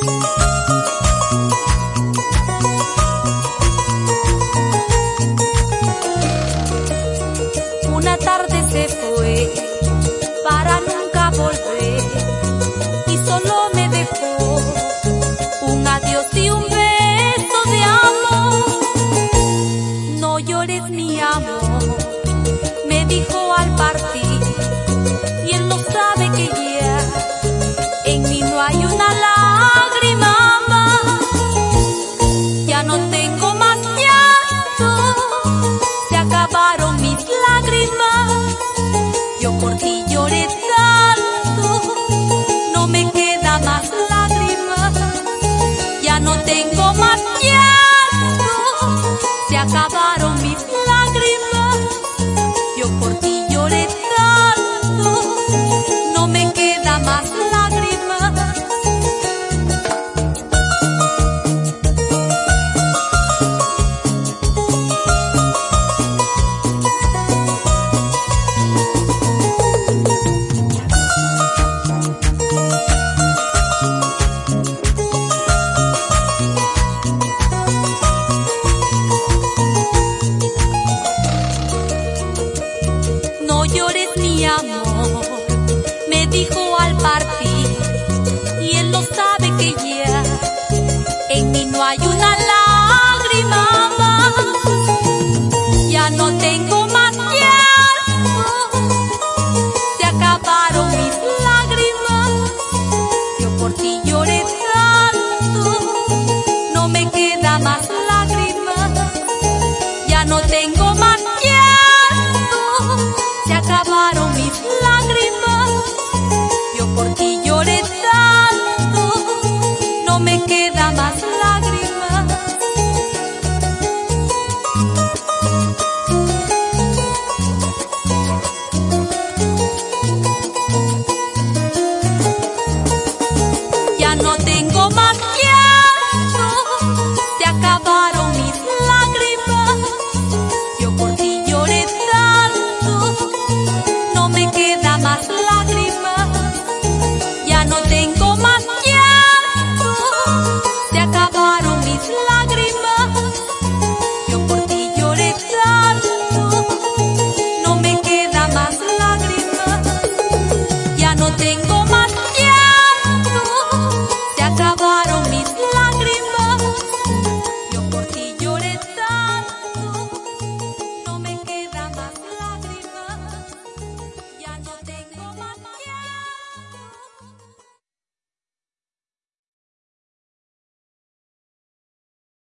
Una tarde se fue para nunca volver y solo me dejó un adiós y un beso de amor. No llores mi amor, me dijo al partir, y él no sabe que ya en mí no hay una lágrima más. Ya no tengo más llanto, se acabaron mis lágrimas. Yo por ti lloré tanto, no me queda más lágrimas. Ya no tengo más llanto, se acabaron mis lágrimas. Yo por ti lloré tanto, no me queda más lágrimas. No llores mi amor, me dijo al partir, y él no sabe que ya en mí no hay una lágrima más. Ya no tengo más llanto, se acabaron mis lágrimas. Yo por ti lloré tanto, no me queda más lágrimas. Ya no tengo más llanto, se acabaron mis lágrimas. Yo por ti lloré tanto, no me queda más lágrimas. Ya no tengo más llanto, se acabaron mis lágrimas. Yo por ti lloré tanto, no me queda más lágrimas. Ya no tengo más llanto, se acabaron mis lágrimas. Yo por ti lloré tanto, no me queda más lágrimas. Ya no tengo más llanto, se acabaron mis lágrimas.